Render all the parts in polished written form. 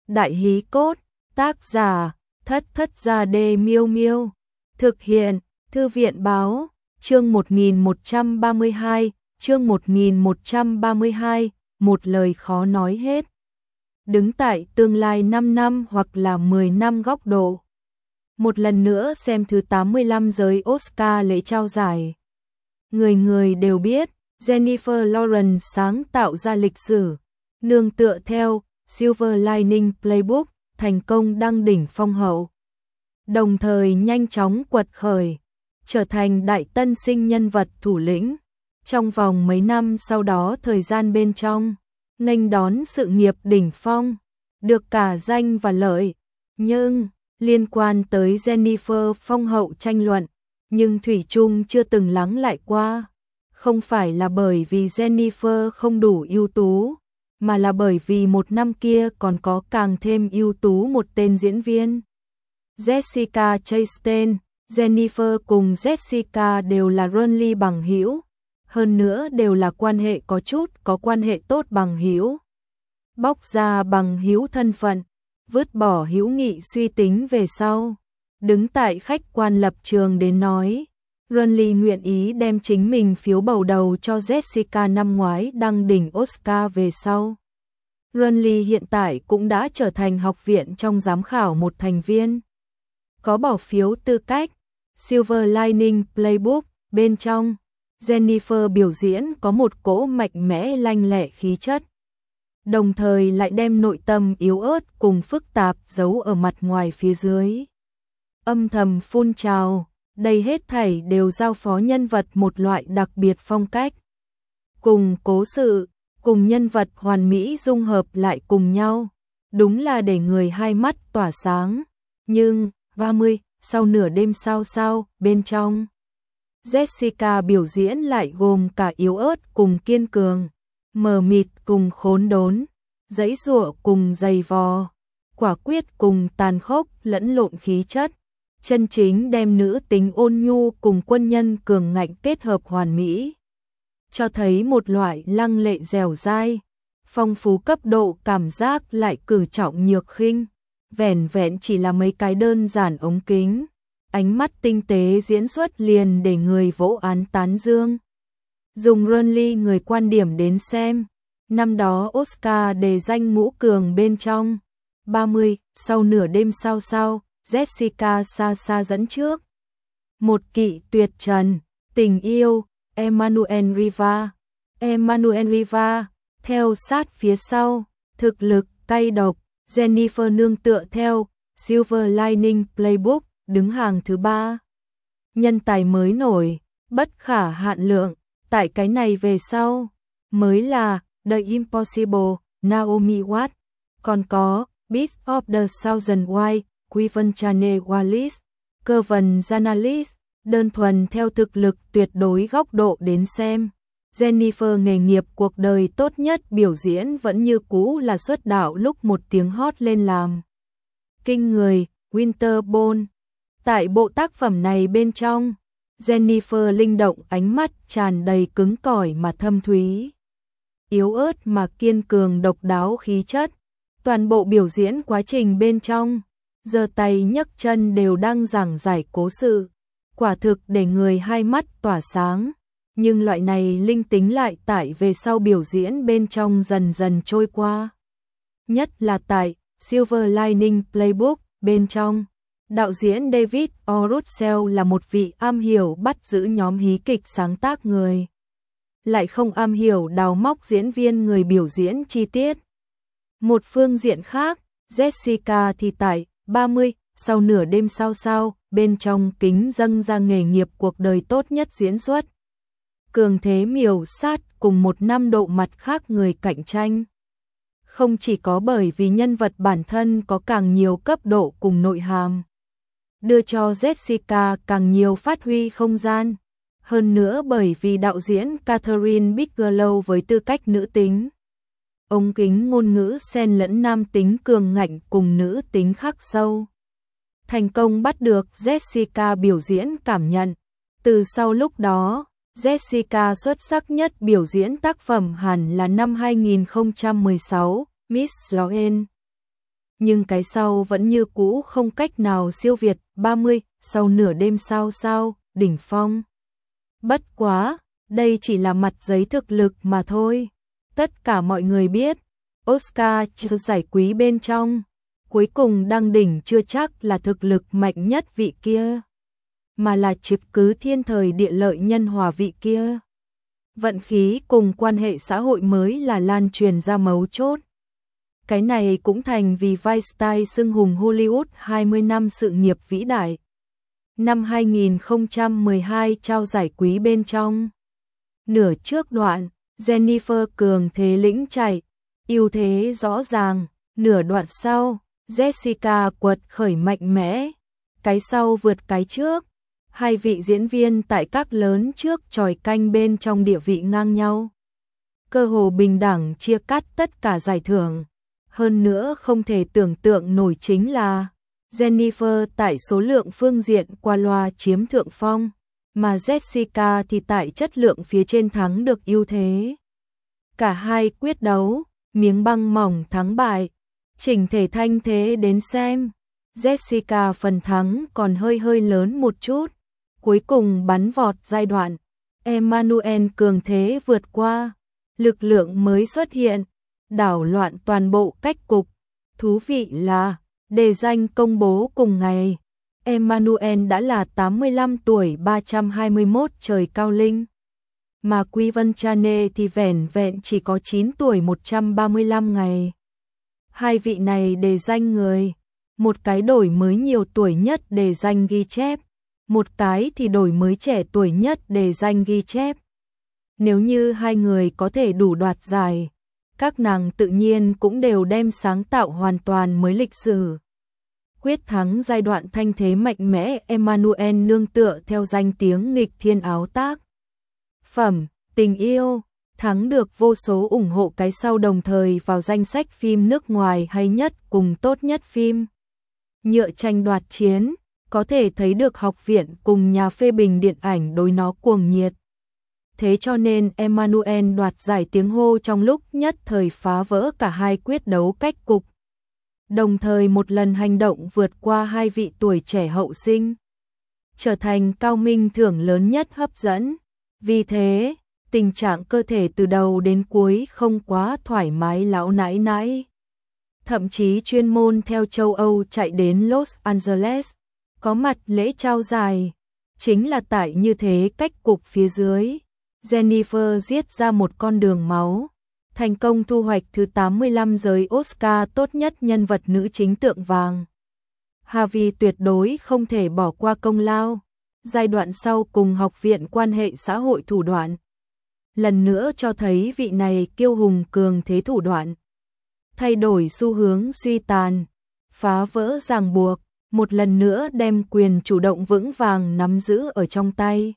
Đại hí cốt, tác giả, Thất Thất Gia Đê Miêu Miêu. Thực hiện, Thư viện báo, chương 1132, chương 1132, một lời khó nói hết. Đứng tại tương lai 5 năm hoặc là 10 năm góc độ. Một lần nữa xem thứ 85 giới Oscar lễ trao giải. Người người đều biết, Jennifer Lawrence sáng tạo ra lịch sử, nương tựa theo Silver Lining Playbook, thành công đăng đỉnh phong hậu. Đồng thời nhanh chóng quật khởi, trở thành đại tân sinh nhân vật thủ lĩnh. Trong vòng mấy năm sau đó thời gian bên trong, nghênh đón sự nghiệp đỉnh phong, được cả danh và lợi. Nhưng, liên quan tới Jennifer phong hậu tranh luận, nhưng thủy chung chưa từng lắng lại qua. Không phải là bởi vì Jennifer không đủ ưu tú, mà là bởi vì một năm kia còn có càng thêm ưu tú một tên diễn viên. Jessica Chastain. Jennifer cùng Jessica đều là Ronly bằng hữu, hơn nữa đều là quan hệ có quan hệ tốt bằng hữu. Bóc ra bằng hữu thân phận, vứt bỏ hữu nghị suy tính về sau, đứng tại khách quan lập trường đến nói, Ronly nguyện ý đem chính mình phiếu bầu đầu cho Jessica năm ngoái đăng đỉnh Oscar về sau. Ronly hiện tại cũng đã trở thành học viện trong giám khảo một thành viên. Có bỏ phiếu tư cách, Silver Lining Playbook, bên trong, Jennifer biểu diễn có một cỗ mạnh mẽ lanh lẹ khí chất. Đồng thời lại đem nội tâm yếu ớt cùng phức tạp giấu ở mặt ngoài phía dưới. Âm thầm phun trào, đây hết thảy đều giao phó nhân vật một loại đặc biệt phong cách. Cùng cố sự, cùng nhân vật hoàn mỹ dung hợp lại cùng nhau, đúng là để người hai mắt tỏa sáng. Nhưng, 30, sau nửa đêm sao bên trong, Jessica biểu diễn lại gồm cả yếu ớt cùng kiên cường, mờ mịt cùng khốn đốn, giãy giụa cùng dày vò, quả quyết cùng tàn khốc lẫn lộn khí chất, chân chính đem nữ tính ôn nhu cùng quân nhân cường ngạnh kết hợp hoàn mỹ, cho thấy một loại lăng lệ dẻo dai, phong phú cấp độ cảm giác lại cử trọng nhược khinh, vẻn vẹn chỉ là mấy cái đơn giản ống kính, ánh mắt tinh tế diễn xuất liền để người vỗ án tán dương. Dùng Ronly người quan điểm đến xem, năm đó Oscar đề danh ngũ cường bên trong, 30, sau nửa đêm sao, Jessica xa dẫn trước. Một kỵ tuyệt trần, tình yêu, Emmanuel Riva, theo sát phía sau, thực lực, cay độc, Jennifer nương tựa theo, Silver Lining Playbook, đứng hàng thứ 3. Nhân tài mới nổi, bất khả hạn lượng, tại cái này về sau, mới là The Impossible, Naomi Watts, còn có Beast of the Thousand Wives, Quivanchane Wallis, Kevin Janalis, đơn thuần theo thực lực tuyệt đối góc độ đến xem. Jennifer nghề nghiệp cuộc đời tốt nhất biểu diễn vẫn như cũ là xuất đạo lúc một tiếng hót lên làm. Kinh người, Winter Bone. Tại bộ tác phẩm này bên trong, Jennifer linh động ánh mắt tràn đầy cứng cỏi mà thâm thúy. Yếu ớt mà kiên cường độc đáo khí chất. Toàn bộ biểu diễn quá trình bên trong, giơ tay nhấc chân đều đang giảng giải cố sự. Quả thực để người hai mắt tỏa sáng. Nhưng loại này linh tính lại tại về sau biểu diễn bên trong dần dần trôi qua. Nhất là tại Silver Lining Playbook bên trong, đạo diễn David O. Russell là một vị am hiểu bắt giữ nhóm hí kịch sáng tác người. Lại không am hiểu đào móc diễn viên người biểu diễn chi tiết. Một phương diện khác, Jessica thì tại 30, sau nửa đêm sao, bên trong kính dâng ra nghề nghiệp cuộc đời tốt nhất diễn xuất. Cường thế miểu sát cùng một năm độ mặt khác người cạnh tranh. Không chỉ có bởi vì nhân vật bản thân có càng nhiều cấp độ cùng nội hàm, đưa cho Jessica càng nhiều phát huy không gian. Hơn nữa bởi vì đạo diễn Catherine Bigelow với tư cách nữ tính, ống kính ngôn ngữ xen lẫn nam tính cường ngạnh cùng nữ tính khắc sâu. Thành công bắt được Jessica biểu diễn cảm nhận. Từ sau lúc đó, Jessica xuất sắc nhất biểu diễn tác phẩm hẳn là năm 2016, Miss Sloane. nhưng cái sau vẫn như cũ không cách nào siêu việt 30 sau nửa đêm sao đỉnh phong. Bất quá, đây chỉ là mặt giấy thực lực mà thôi. Tất cả mọi người biết, Oscar giải quý bên trong, cuối cùng đăng đỉnh chưa chắc là thực lực mạnh nhất vị kia, mà là chứng cứ thiên thời địa lợi nhân hòa vị kia. Vận khí cùng quan hệ xã hội mới là lan truyền ra mấu chốt. Cái này cũng thành vì Weinstein xưng hùng Hollywood 20 năm sự nghiệp vĩ đại. Năm 2012 trao giải quý bên trong. Nửa trước đoạn, Jennifer cường thế lĩnh chạy, ưu thế rõ ràng, nửa đoạn sau, Jessica quật khởi mạnh mẽ, cái sau vượt cái trước. Hai vị diễn viên tại các lớn trước chòi canh bên trong địa vị ngang nhau. Cơ hồ bình đẳng chia cắt tất cả giải thưởng. Hơn nữa không thể tưởng tượng nổi chính là Jennifer tại số lượng phương diện qua loa chiếm thượng phong, mà Jessica thì tại chất lượng phía trên thắng được ưu thế. Cả hai quyết đấu, miếng băng mỏng thắng bại, chỉnh thể thanh thế đến xem. Jessica phần thắng còn hơi lớn một chút, cuối cùng bắn vọt giai đoạn. Emmanuel cường thế vượt qua, lực lượng mới xuất hiện, đảo loạn toàn bộ cách cục. Thú vị là, đề danh công bố cùng ngày, Emmanuel đã là 85 tuổi 321 trời cao linh, mà Quy Vân Chane thì vẻn vẹn chỉ có 9 tuổi 135 ngày. Hai vị này đề danh người, một cái đổi mới nhiều tuổi nhất đề danh ghi chép, một cái thì đổi mới trẻ tuổi nhất đề danh ghi chép. Nếu như hai người có thể đủ đoạt giải, các nàng tự nhiên cũng đều đem sáng tạo hoàn toàn mới lịch sử. Quyết thắng giai đoạn thanh thế mạnh mẽ Emmanuel nương tựa theo danh tiếng nghịch thiên áo tác phẩm, tình yêu, thắng được vô số ủng hộ cái sau đồng thời vào danh sách phim nước ngoài hay nhất cùng tốt nhất phim. Nhựa tranh đoạt chiến, có thể thấy được học viện cùng nhà phê bình điện ảnh đối nó cuồng nhiệt. Thế cho nên Emmanuel đoạt giải tiếng hô trong lúc nhất thời phá vỡ cả hai quyết đấu cách cục. Đồng thời một lần hành động vượt qua hai vị tuổi trẻ hậu sinh, trở thành cao minh thưởng lớn nhất hấp dẫn. Vì thế, tình trạng cơ thể từ đầu đến cuối không quá thoải mái lão nãi nãi. Thậm chí chuyên môn theo châu Âu chạy đến Los Angeles, có mặt lễ trao giải. Chính là tại như thế cách cục phía dưới, Jennifer giết ra một con đường máu, thành công thu hoạch thứ 85 giới Oscar tốt nhất nhân vật nữ chính tượng vàng. Harvey tuyệt đối không thể bỏ qua công lao. Giai đoạn sau cùng học viện quan hệ xã hội thủ đoạn, lần nữa cho thấy vị này kiêu hùng cường thế thủ đoạn, thay đổi xu hướng suy tàn, phá vỡ ràng buộc, một lần nữa đem quyền chủ động vững vàng nắm giữ ở trong tay.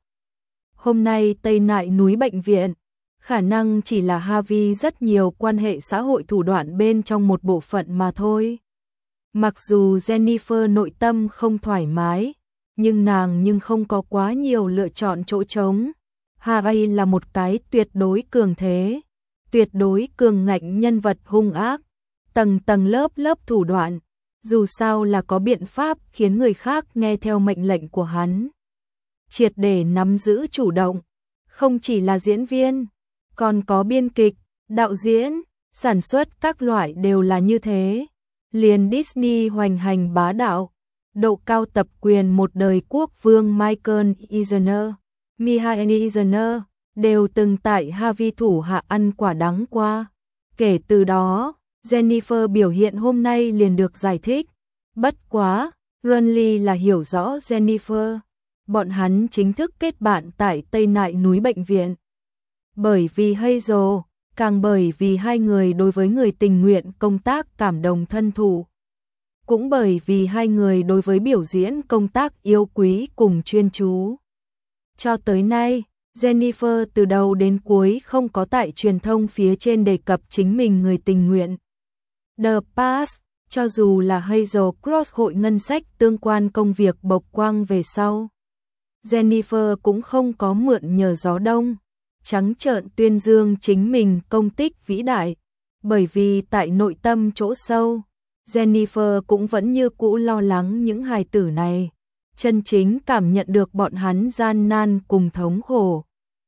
Hôm nay Tây Nại núi bệnh viện, khả năng chỉ là Harvey rất nhiều quan hệ xã hội thủ đoạn bên trong một bộ phận mà thôi. Mặc dù Jennifer nội tâm không thoải mái, nhưng nàng không có quá nhiều lựa chọn chỗ trống. Harvey là một cái tuyệt đối cường thế, tuyệt đối cường ngạnh nhân vật hung ác, tầng lớp thủ đoạn, dù sao là có biện pháp khiến người khác nghe theo mệnh lệnh của hắn. Triệt để nắm giữ chủ động, không chỉ là diễn viên, còn có biên kịch, đạo diễn, sản xuất các loại đều là như thế. Liền Disney hoành hành bá đạo, độ cao tập quyền một đời quốc vương Michael Eisner, đều từng tại Harvey thủ hạ ăn quả đắng qua. Kể từ đó, Jennifer biểu hiện hôm nay liền được giải thích. Bất quá, Runley là hiểu rõ Jennifer. Bọn hắn chính thức kết bạn tại Tây Nại núi bệnh viện. Bởi vì Hazel, càng bởi vì hai người đối với người tình nguyện công tác cảm đồng thân thụ. Cũng bởi vì hai người đối với biểu diễn công tác yêu quý cùng chuyên chú. Cho tới nay, Jennifer từ đầu đến cuối không có tại truyền thông phía trên đề cập chính mình người tình nguyện. The Pass, cho dù là Hazel Cross hội ngân sách tương quan công việc bộc quang về sau, Jennifer cũng không có mượn nhờ gió đông, trắng trợn tuyên dương chính mình công tích vĩ đại, bởi vì tại nội tâm chỗ sâu, Jennifer cũng vẫn như cũ lo lắng những hài tử này, chân chính cảm nhận được bọn hắn gian nan cùng thống khổ.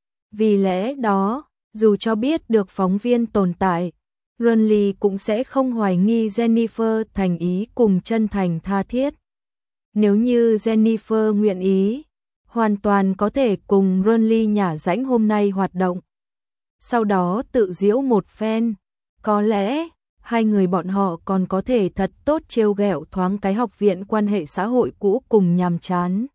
Vì lẽ đó, dù cho biết được phóng viên tồn tại, Renly cũng sẽ không hoài nghi Jennifer thành ý cùng chân thành tha thiết. Nếu như Jennifer nguyện ý, hoàn toàn có thể cùng Renly nhả rãnh hôm nay hoạt động. Sau đó tự giễu một phen, có lẽ hai người bọn họ còn có thể thật tốt trêu ghẹo thoáng cái học viện quan hệ xã hội cũ cùng nhàm chán.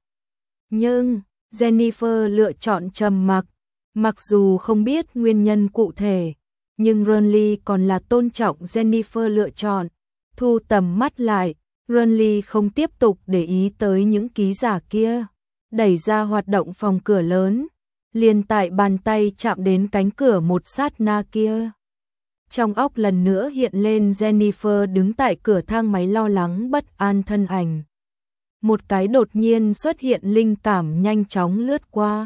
Nhưng Jennifer lựa chọn trầm mặc, mặc dù không biết nguyên nhân cụ thể, nhưng Renly còn là tôn trọng Jennifer lựa chọn. Thu tầm mắt lại, Renly không tiếp tục để ý tới những ký giả kia, đẩy ra hoạt động phòng cửa lớn, liền tại bàn tay chạm đến cánh cửa một sát na kia. Trong óc lần nữa hiện lên Jennifer đứng tại cửa thang máy lo lắng bất an thân ảnh. Một cái đột nhiên xuất hiện linh cảm nhanh chóng lướt qua.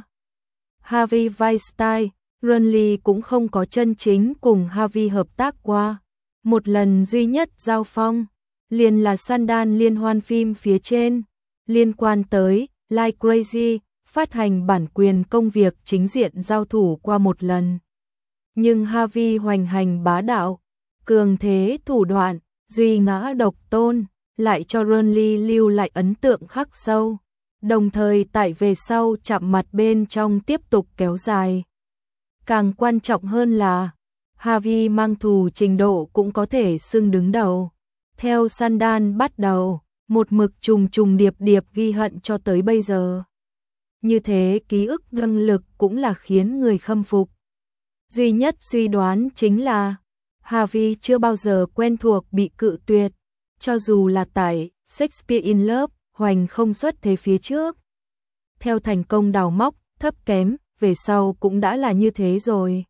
Harvey Weinstein, Renly cũng không có chân chính cùng Harvey hợp tác qua. Một lần duy nhất giao phong, liền là Sundance liên hoan phim phía trên, liên quan tới Like Crazy, phát hành bản quyền công việc chính diện giao thủ qua một lần. Nhưng Harvey hoành hành bá đạo, cường thế thủ đoạn, duy ngã độc tôn, lại cho Renly lưu lại ấn tượng khắc sâu, đồng thời tại về sau chạm mặt bên trong tiếp tục kéo dài. Càng quan trọng hơn là, Harvey mang thù trình độ cũng có thể xưng đứng đầu. Theo Sundance bắt đầu, một mực trùng trùng điệp điệp ghi hận cho tới bây giờ. Như thế ký ức năng lực cũng là khiến người khâm phục. Duy nhất suy đoán chính là Harvey chưa bao giờ quen thuộc bị cự tuyệt, cho dù là tại Shakespeare in Love, hoành không xuất thế phía trước. Theo thành công đào móc, thấp kém, về sau cũng đã là như thế rồi.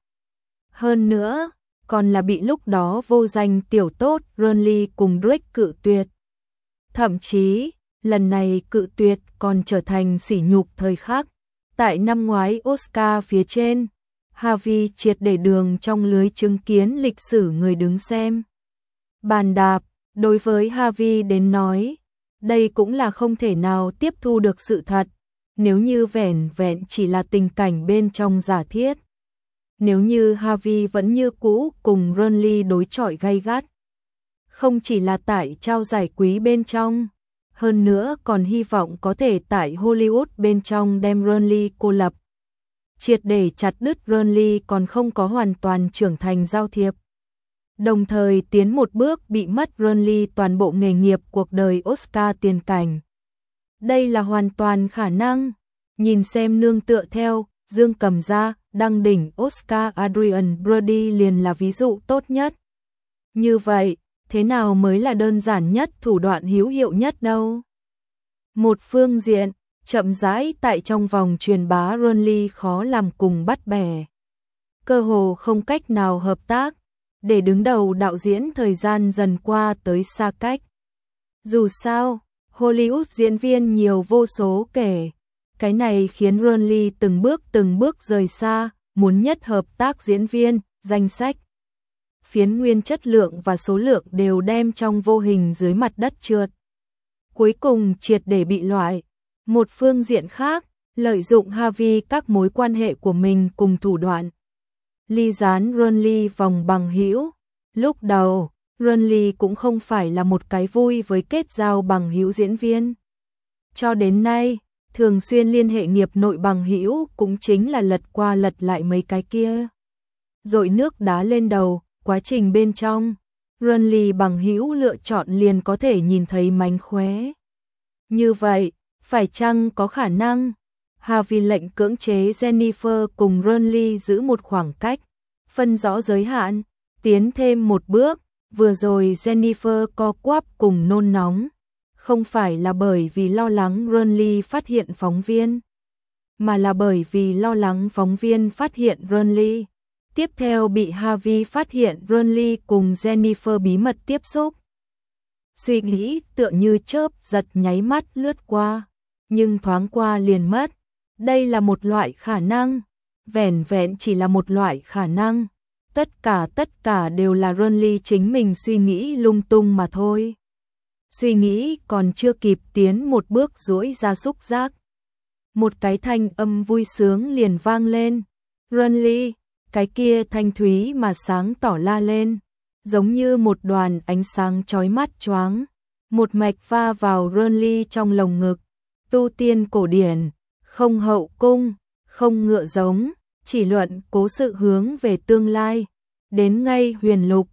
Hơn nữa, còn là bị lúc đó vô danh tiểu tốt Renly cùng Drake cự tuyệt. Thậm chí, lần này cự tuyệt còn trở thành sỉ nhục thời khắc. Tại năm ngoái Oscar phía trên, Harvey triệt để đường trong lưới chứng kiến lịch sử người đứng xem. Bàn đạp, đối với Harvey đến nói, đây cũng là không thể nào tiếp thu được sự thật, nếu như vẻn vẹn chỉ là tình cảnh bên trong giả thiết. Nếu như Harvey vẫn như cũ cùng Renly đối chọi gay gắt, không chỉ là tại trao giải quý bên trong, hơn nữa còn hy vọng có thể tại Hollywood bên trong đem Renly cô lập. Triệt để chặt đứt Renly còn không có hoàn toàn trưởng thành giao thiệp. Đồng thời tiến một bước bị mất Renly toàn bộ nghề nghiệp cuộc đời Oscar tiền cảnh. Đây là hoàn toàn khả năng. Nhìn xem nương tựa theo, Dương Cầm Gia, đăng đỉnh Oscar Adrian Brody liền là ví dụ tốt nhất. Như vậy, thế nào mới là đơn giản nhất thủ đoạn hữu hiệu nhất đâu? Một phương diện, chậm rãi tại trong vòng truyền bá Renly khó làm cùng bắt bẻ. Cơ hồ không cách nào hợp tác, để đứng đầu đạo diễn thời gian dần qua tới xa cách. Dù sao, Hollywood diễn viên nhiều vô số kể. Cái này khiến Renly từng bước rời xa, muốn nhất hợp tác diễn viên, danh sách. Phiến nguyên chất lượng và số lượng đều đem trong vô hình dưới mặt đất trượt. Cuối cùng triệt để bị loại. Một phương diện khác, lợi dụng Harvey các mối quan hệ của mình cùng thủ đoạn. Ly gián Renly vòng bằng hữu. Lúc đầu, Renly cũng không phải là một cái vui với kết giao bằng hữu diễn viên. Cho đến nay, thường xuyên liên hệ nghiệp nội bằng hữu cũng chính là lật qua lật lại mấy cái kia. Dội nước đá lên đầu, quá trình bên trong, Renly bằng hữu lựa chọn liền có thể nhìn thấy mánh khóe. Như vậy, phải chăng có khả năng Harvey lệnh cưỡng chế Jennifer cùng Renly giữ một khoảng cách, phân rõ giới hạn, tiến thêm một bước, vừa rồi Jennifer co quắp cùng nôn nóng, không phải là bởi vì lo lắng Renly phát hiện phóng viên, mà là bởi vì lo lắng phóng viên phát hiện Renly. Tiếp theo bị Harvey phát hiện Renly cùng Jennifer bí mật tiếp xúc. Suy nghĩ tựa như chớp giật nháy mắt lướt qua, nhưng thoáng qua liền mất. Đây là một loại khả năng, vẻn vẹn chỉ là một loại khả năng. tất cả đều là Renly chính mình suy nghĩ lung tung mà thôi. Suy nghĩ còn chưa kịp tiến một bước duỗi ra xúc giác. Một cái thanh âm vui sướng liền vang lên. Renly, cái kia thanh thúy mà sáng tỏ la lên, giống như một đoàn ánh sáng chói mắt choáng, một mạch va vào Renly trong lồng ngực. Tu tiên cổ điển, không hậu cung, không ngựa giống, chỉ luận cố sự hướng về tương lai, đến ngay huyền lục,